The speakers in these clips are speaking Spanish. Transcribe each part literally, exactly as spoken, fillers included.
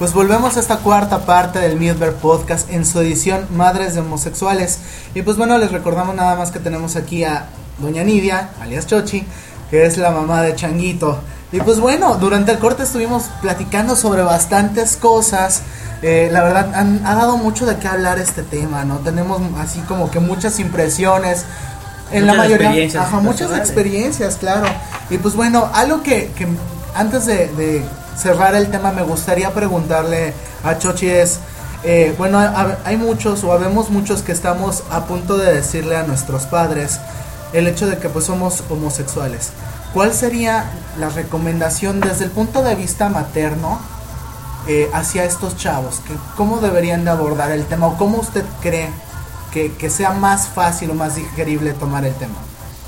Pues volvemos a esta cuarta parte del Mildberg Podcast en su edición Madres de Homosexuales. Y pues bueno, les recordamos nada más que tenemos aquí a doña Nidia, alias Chochi, que es la mamá de Changuito. Y pues bueno, durante el corte estuvimos platicando sobre bastantes cosas. Eh, la verdad, han, ha dado mucho de qué hablar este tema, ¿no? Tenemos así como que muchas impresiones. En muchas la mayoría, experiencias ajá, muchas experiencias, claro. Y pues bueno, algo que, que antes de, de cerrar el tema me gustaría preguntarle a Chochi es, eh, bueno, ha, hay muchos o habemos muchos que estamos a punto de decirle a nuestros padres el hecho de que pues somos homosexuales. ¿Cuál sería la recomendación desde el punto de vista materno eh, hacia estos chavos? Que, ¿Cómo deberían de abordar el tema o cómo usted cree que, que sea más fácil o más digerible tomar el tema?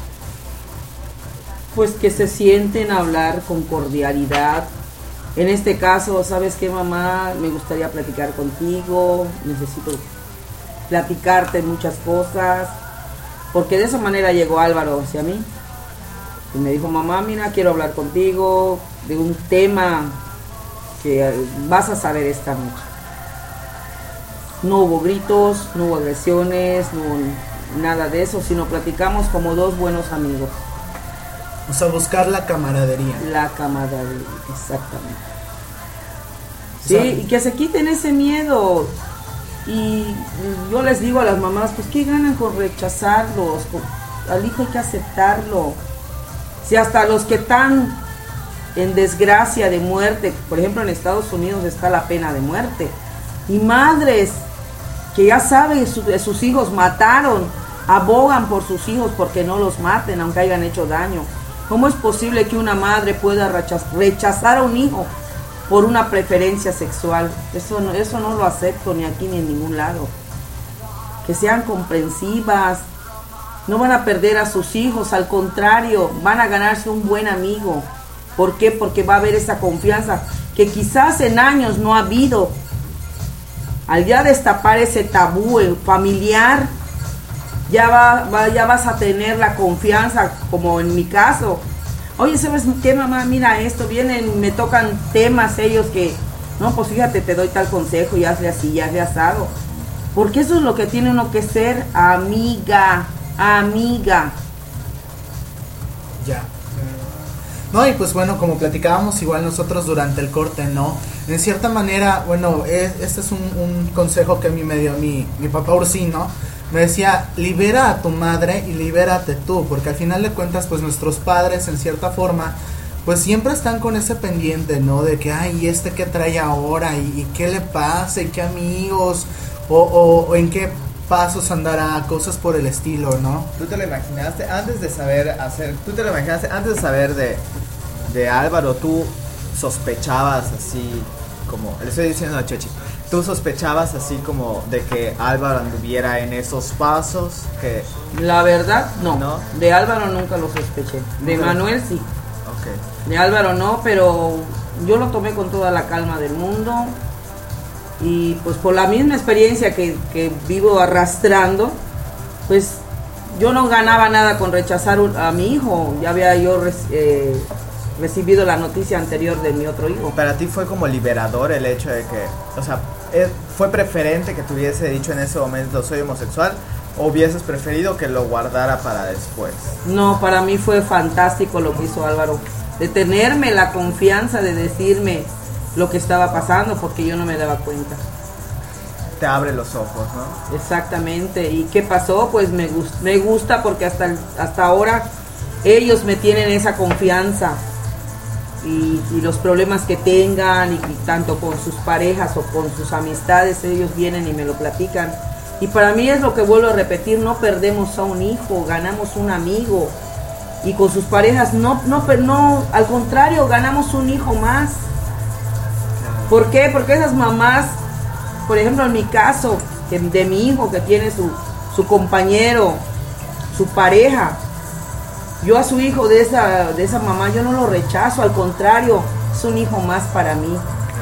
Pues que se sienten a hablar con cordialidad. En este caso, ¿sabes qué, mamá? Me gustaría platicar contigo, necesito platicarte muchas cosas, porque de esa manera llegó Álvaro hacia mí y me dijo, mamá, mira, quiero hablar contigo de un tema que vas a saber esta noche. No hubo gritos, no hubo agresiones, no hubo nada de eso, sino platicamos como dos buenos amigos. O sea, buscar la camaradería. La camaradería, exactamente. Sí, y que se quiten ese miedo. Y yo les digo a las mamás, pues ¿qué ganan con rechazarlos? Al hijo hay que aceptarlo. Si hasta los que están en desgracia de muerte, por ejemplo en Estados Unidos está la pena de muerte. Y madres que ya saben que su, sus hijos mataron, abogan por sus hijos porque no los maten aunque hayan hecho daño. ¿Cómo es posible que una madre pueda rechazar a un hijo por una preferencia sexual? Eso no, eso no lo acepto ni aquí ni en ningún lado. Que sean comprensivas, no van a perder a sus hijos, al contrario, van a ganarse un buen amigo. ¿Por qué? Porque va a haber esa confianza que quizás en años no ha habido. Al ya destapar ese tabú familiar, Ya, va, va, ya vas a tener la confianza, como en mi caso. Oye, ¿sabes qué, mamá? Mira esto, vienen, me tocan temas ellos que, no, pues fíjate, te doy tal consejo y hazle así, y hazle asado. Porque eso es lo que tiene uno que ser, amiga, amiga. Ya. No, y pues bueno, como platicábamos igual nosotros durante el corte, ¿no? En cierta manera, bueno, es, este es un, un consejo que a mí me dio mi, mi papá Ursino. Me decía, libera a tu madre y libérate tú, porque al final de cuentas, pues nuestros padres, en cierta forma, pues siempre están con ese pendiente, ¿no? De que, ay, ¿este qué trae ahora? ¿Y, y qué le pasa? ¿Y qué amigos? O, o, o en qué pasos andará, cosas por el estilo, ¿no? ¿Tú te lo imaginaste antes de saber hacer, tú te lo imaginaste antes de saber de, de Álvaro, tú sospechabas así, como, le estoy diciendo a Chochi, ¿tú sospechabas así como de que Álvaro anduviera en esos pasos? Que La verdad, no. ¿No? De Álvaro nunca lo sospeché. De ¿Nunca? Manuel sí. Okay. De Álvaro no, pero yo lo tomé con toda la calma del mundo. Y pues por la misma experiencia que, que vivo arrastrando, pues yo no ganaba nada con rechazar a mi hijo. Ya había yo eh, recibido la noticia anterior de mi otro hijo. Para ti fue como liberador el hecho de que, o sea, ¿fue preferente que te hubiese dicho en ese momento soy homosexual o hubieses preferido que lo guardara para después? No, para mí fue fantástico lo que hizo Álvaro, de tenerme la confianza de decirme lo que estaba pasando porque yo no me daba cuenta. Te abre los ojos, ¿no? Exactamente. ¿Y qué pasó? Pues me, gust- me gusta porque hasta, hasta ahora ellos me tienen esa confianza. Y, y los problemas que tengan, y, y tanto con sus parejas o con sus amistades, ellos vienen y me lo platican. Y para mí es lo que vuelvo a repetir, no perdemos a un hijo, ganamos un amigo. Y con sus parejas, no, no, no, al contrario, ganamos un hijo más. ¿Por qué? Porque esas mamás, por ejemplo en mi caso, que de mi hijo que tiene su, su compañero, su pareja, yo a su hijo de esa, de esa mamá, yo no lo rechazo, al contrario, es un hijo más para mí.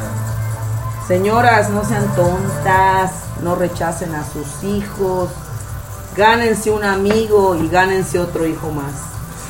Señoras, no sean tontas, no rechacen a sus hijos, gánense un amigo y gánense otro hijo más.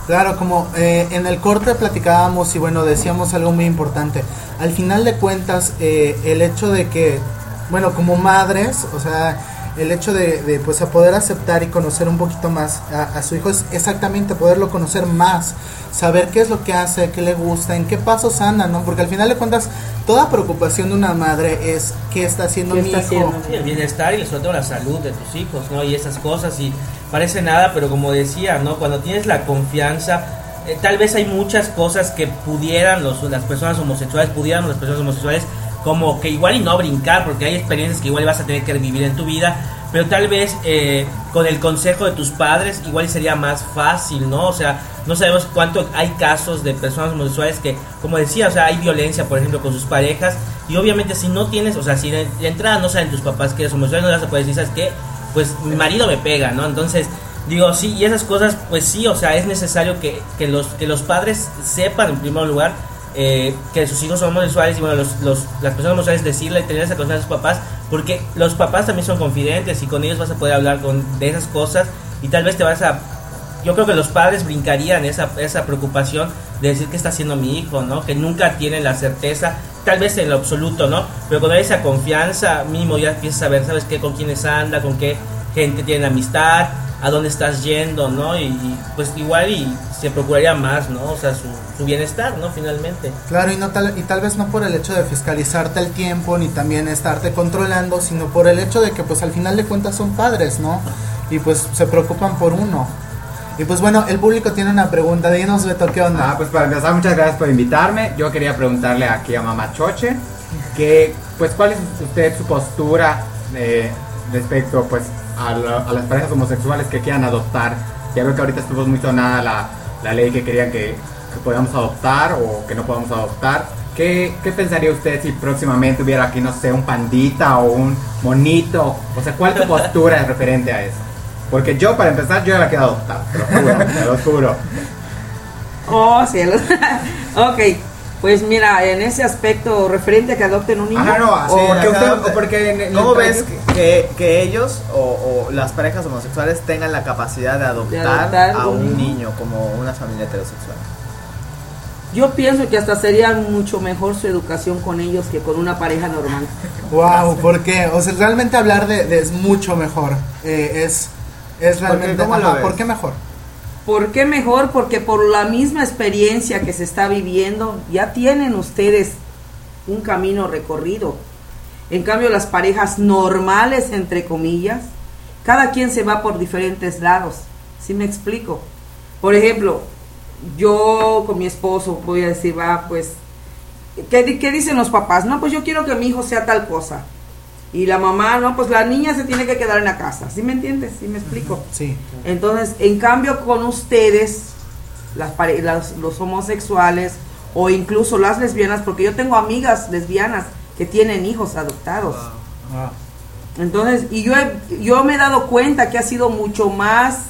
Claro, como eh, en el corte platicábamos y bueno, decíamos algo muy importante. Al final de cuentas, eh, el hecho de que, bueno, como madres, o sea, el hecho de, de pues a poder aceptar y conocer un poquito más a, a su hijo es exactamente poderlo conocer más, saber qué es lo que hace, qué le gusta, en qué pasos anda, ¿no? Porque al final de cuentas, toda preocupación de una madre es qué está haciendo ¿Qué mi está hijo. haciendo? Sí, el bienestar y sobre todo la salud de tus hijos, ¿no? Y esas cosas, y parece nada, pero como decía, ¿no? Cuando tienes la confianza, eh, tal vez hay muchas cosas que pudieran los, las personas homosexuales, pudieran las personas homosexuales como que igual y no brincar, porque hay experiencias que igual vas a tener que vivir en tu vida, pero tal vez eh, con el consejo de tus padres igual sería más fácil, ¿no? O sea, no sabemos cuánto hay casos de personas homosexuales que, como decía, o sea, hay violencia, por ejemplo, con sus parejas, y obviamente si no tienes, o sea, si de, de entrada no saben tus papás que eres homosexual, no vas a poder decir, ¿sabes qué? Pues mi marido me pega, ¿no? Entonces, digo, sí, y esas cosas, pues sí, o sea, es necesario que, que, los, que los padres sepan, en primer lugar, eh, que sus hijos son homosexuales, y bueno, los, los, las personas homosexuales decirle, tener esa confianza a sus papás, porque los papás también son confidentes, y con ellos vas a poder hablar con, de esas cosas, y tal vez te vas a... Yo creo que los padres brincarían esa, esa preocupación de decir qué está haciendo mi hijo, ¿no? Que nunca tienen la certeza, tal vez en lo absoluto, ¿no? Pero cuando hay esa confianza, mínimo ya empiezas a ver, ¿sabes qué? Con quiénes anda, con qué gente tiene amistad, a dónde estás yendo, ¿no? Y, y pues igual y se procuraría más, ¿no? O sea, su, su bienestar, ¿no? Finalmente. Claro, y no tal, y tal vez no por el hecho de fiscalizarte el tiempo, ni también estarte controlando, sino por el hecho de que pues al final de cuentas son padres, ¿no? Y pues se preocupan por uno. Y pues bueno, el público tiene una pregunta, dinos Beto, ¿qué onda? Ah, pues para empezar, muchas gracias por invitarme. Yo quería preguntarle aquí a Mamá Choche, que pues cuál es usted su postura eh, respecto pues a, la, a las parejas homosexuales que quieran adoptar. Ya veo que ahorita estuvo muy sonada la, la ley que querían que, que podamos adoptar o que no podamos adoptar. ¿Qué, ¿Qué pensaría usted si próximamente hubiera aquí, no sé, un pandita o un monito? O sea, ¿cuál es su postura referente a eso? Porque yo, para empezar, yo ya la quiero adoptar, te lo juro, te lo juro. Oh, cielos. Ok, pues mira, en ese aspecto referente a que adopten un niño. Ajá, no, así, O o que usted, o porque en, en ¿Cómo el ves país- que, que, que ellos o, o las parejas homosexuales tengan la capacidad de adoptar, De adoptar a un un niño. niño como una familia heterosexual? Yo pienso que hasta sería mucho mejor su educación con ellos que con una pareja normal. Wow, ¿por qué? O sea, realmente hablar de, de es mucho mejor. Eh, es, es realmente... ¿Cómo lo ajá, ves? ¿por qué mejor? ¿Por qué mejor? Porque por la misma experiencia que se está viviendo, ya tienen ustedes un camino recorrido. En cambio, las parejas normales, entre comillas, cada quien se va por diferentes lados. ¿Sí me explico? Por ejemplo, yo con mi esposo voy a decir, va, pues, ¿qué, qué dicen los papás? No, pues yo quiero que mi hijo sea tal cosa. Y la mamá, no, pues la niña se tiene que quedar en la casa. ¿Sí me entiendes? ¿Sí me explico? Sí. Entonces, en cambio con ustedes, las, pare- las los homosexuales o incluso las lesbianas, porque yo tengo amigas lesbianas que tienen hijos adoptados. Ah. Entonces, y yo he, yo me he dado cuenta que ha sido mucho más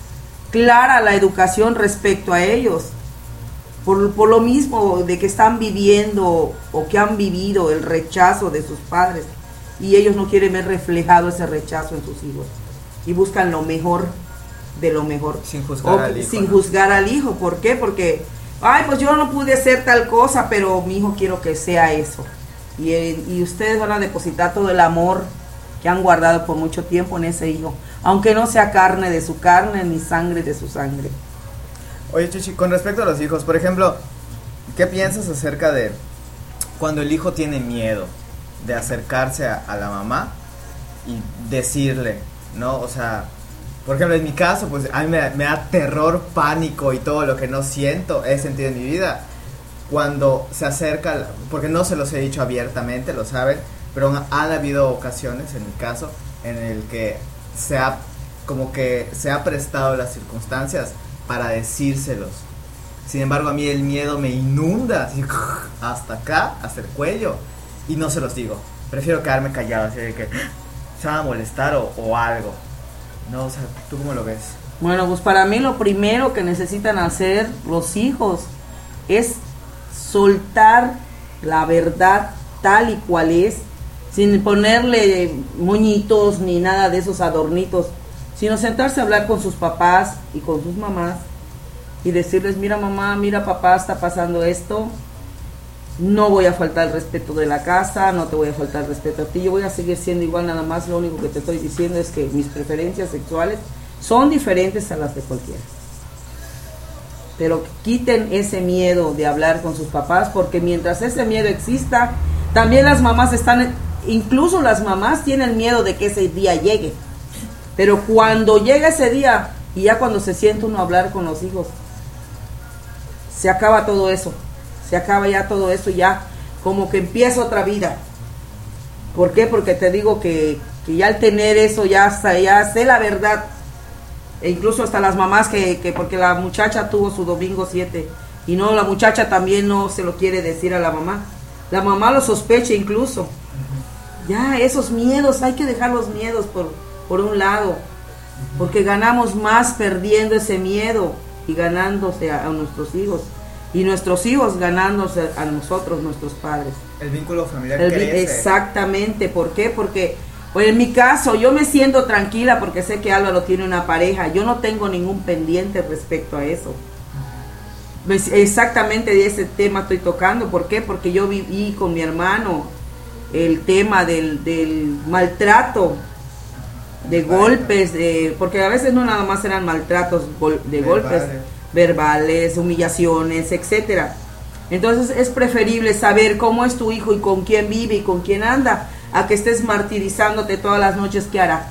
clara la educación respecto a ellos. Por, por lo mismo de que están viviendo o que han vivido el rechazo de sus padres. Y ellos no quieren ver reflejado ese rechazo en sus hijos. Y buscan lo mejor de lo mejor. Sin juzgar O- al hijo, Sin ¿no? juzgar al hijo. ¿Por qué? Porque, ay, pues yo no pude hacer tal cosa, pero mi hijo quiero que sea eso. Y, eh, y ustedes van a depositar todo el amor que han guardado por mucho tiempo en ese hijo. Aunque no sea carne de su carne, ni sangre de su sangre. Oye, Chichi, con respecto a los hijos, por ejemplo, ¿qué piensas acerca de cuando el hijo tiene miedo de acercarse a, a la mamá y decirle, ¿no? O sea, por ejemplo, en mi caso, pues a mí me, me da terror, pánico y todo lo que no siento, he sentido en mi vida, cuando se acerca, porque no se los he dicho abiertamente, lo saben, pero han, han habido ocasiones, en mi caso, en el que se ha, como que se ha prestado las circunstancias para decírselos. Sin embargo, a mí el miedo me inunda, así, hasta acá, hasta el cuello, y no se los digo. Prefiero quedarme callado, así de que se van a molestar o, o algo. No, o sea, ¿tú cómo lo ves? Bueno, pues para mí lo primero que necesitan hacer los hijos es soltar la verdad tal y cual es, sin ponerle moñitos ni nada de esos adornitos, sino sentarse a hablar con sus papás y con sus mamás y decirles, mira mamá, mira papá, está pasando esto, no voy a faltar el respeto de la casa, no te voy a faltar el respeto a ti, yo voy a seguir siendo igual, nada más lo único que te estoy diciendo es que mis preferencias sexuales son diferentes a las de cualquiera. Pero quiten ese miedo de hablar con sus papás, porque mientras ese miedo exista, también las mamás están, incluso las mamás tienen miedo de que ese día llegue. Pero cuando llega ese día, y ya cuando se siente uno a hablar con los hijos, se acaba todo eso, se acaba ya todo eso, ya como que empieza otra vida. ¿Por qué? Porque te digo que, que ya al tener eso, ya, hasta, ya sé la verdad. E incluso hasta las mamás que, que porque la muchacha tuvo su domingo siete y no, la muchacha también no se lo quiere decir a la mamá, la mamá lo sospecha incluso. Ya esos miedos, hay que dejar los miedos por, por un lado, porque ganamos más perdiendo ese miedo y ganándose a, a nuestros hijos, y nuestros hijos ganándose a nosotros, nuestros padres. El vínculo familiar El, crece. exactamente. ¿Por qué? Porque pues en mi caso, yo me siento tranquila porque sé que Álvaro tiene una pareja. Yo no tengo ningún pendiente respecto a eso. Exactamente de ese tema estoy tocando. ¿Por qué? Porque yo viví con mi hermano el tema del, del maltrato, de golpes, de, porque a veces no nada más eran maltratos de golpes, verbales, humillaciones, etcétera. Entonces es preferible saber cómo es tu hijo y con quién vive y con quién anda, a que estés martirizándote todas las noches. ¿Qué hará?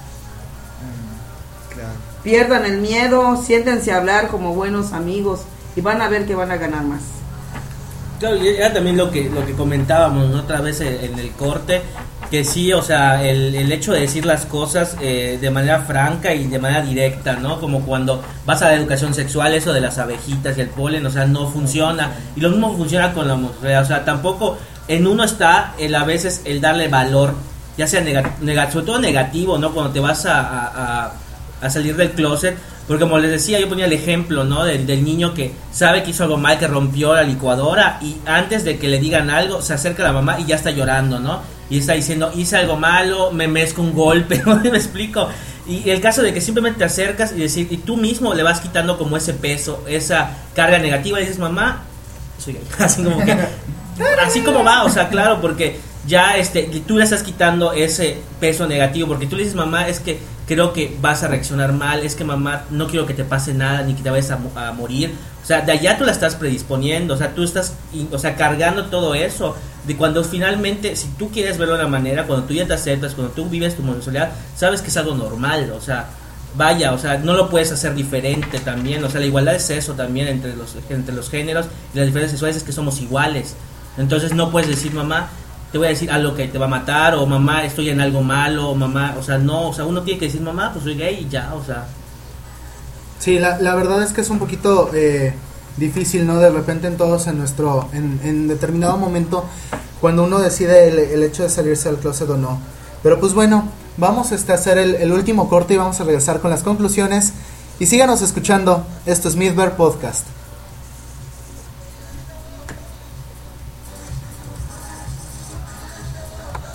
Mm, claro. Pierdan el miedo, siéntense a hablar como buenos amigos y van a ver que van a ganar más. Claro, y era también lo que lo que comentábamos, ¿no? Otra vez en, en el corte, que sí, o sea, el, el hecho de decir las cosas eh, de manera franca y de manera directa, ¿no? Como cuando vas a la educación sexual, eso de las abejitas y el polen, o sea, no funciona. Y lo mismo funciona con la mujer, o sea, tampoco en uno está el a veces el darle valor, ya sea nega, nega, sobre todo negativo, ¿no? Cuando te vas a, a, a, a salir del closet, porque como les decía, yo ponía el ejemplo, ¿no? Del, del niño que sabe que hizo algo mal, que rompió la licuadora, y antes de que le digan algo, se acerca a la mamá y ya está llorando, ¿no? Y está diciendo, hice algo malo, me merezco un golpe, ¿no? ¿Me explico? Y el caso de que simplemente te acercas y decir, y tú mismo le vas quitando como ese peso, esa carga negativa, y dices, mamá, soy gay, así como que, así como va, o sea, claro, porque ya este, tú le estás quitando ese peso negativo, porque tú le dices, mamá, es que creo que vas a reaccionar mal, es que mamá, no quiero que te pase nada, ni que te vayas a, a morir, o sea, de allá tú la estás predisponiendo, o sea, tú estás, o sea, cargando todo eso, de cuando finalmente, si tú quieres verlo de una manera, cuando tú ya te aceptas, cuando tú vives tu homosexualidad, sabes que es algo normal, o sea, vaya, o sea, no lo puedes hacer diferente también, o sea, la igualdad es eso también entre los, entre los géneros, y las diferencias sexuales es que somos iguales, entonces no puedes decir, mamá, te voy a decir algo que te va a matar, o mamá, estoy en algo malo, o mamá, o sea, no, o sea, uno tiene que decir, mamá, pues soy gay y ya, o sea. Sí, la, la verdad es que es un poquito eh, difícil, ¿no? De repente en todos, en nuestro, en, en determinado momento, cuando uno decide el, el hecho de salirse del closet o no. Pero pues bueno, vamos este, a hacer el, el último corte y vamos a regresar con las conclusiones. Y síganos escuchando, esto es Midver Podcast.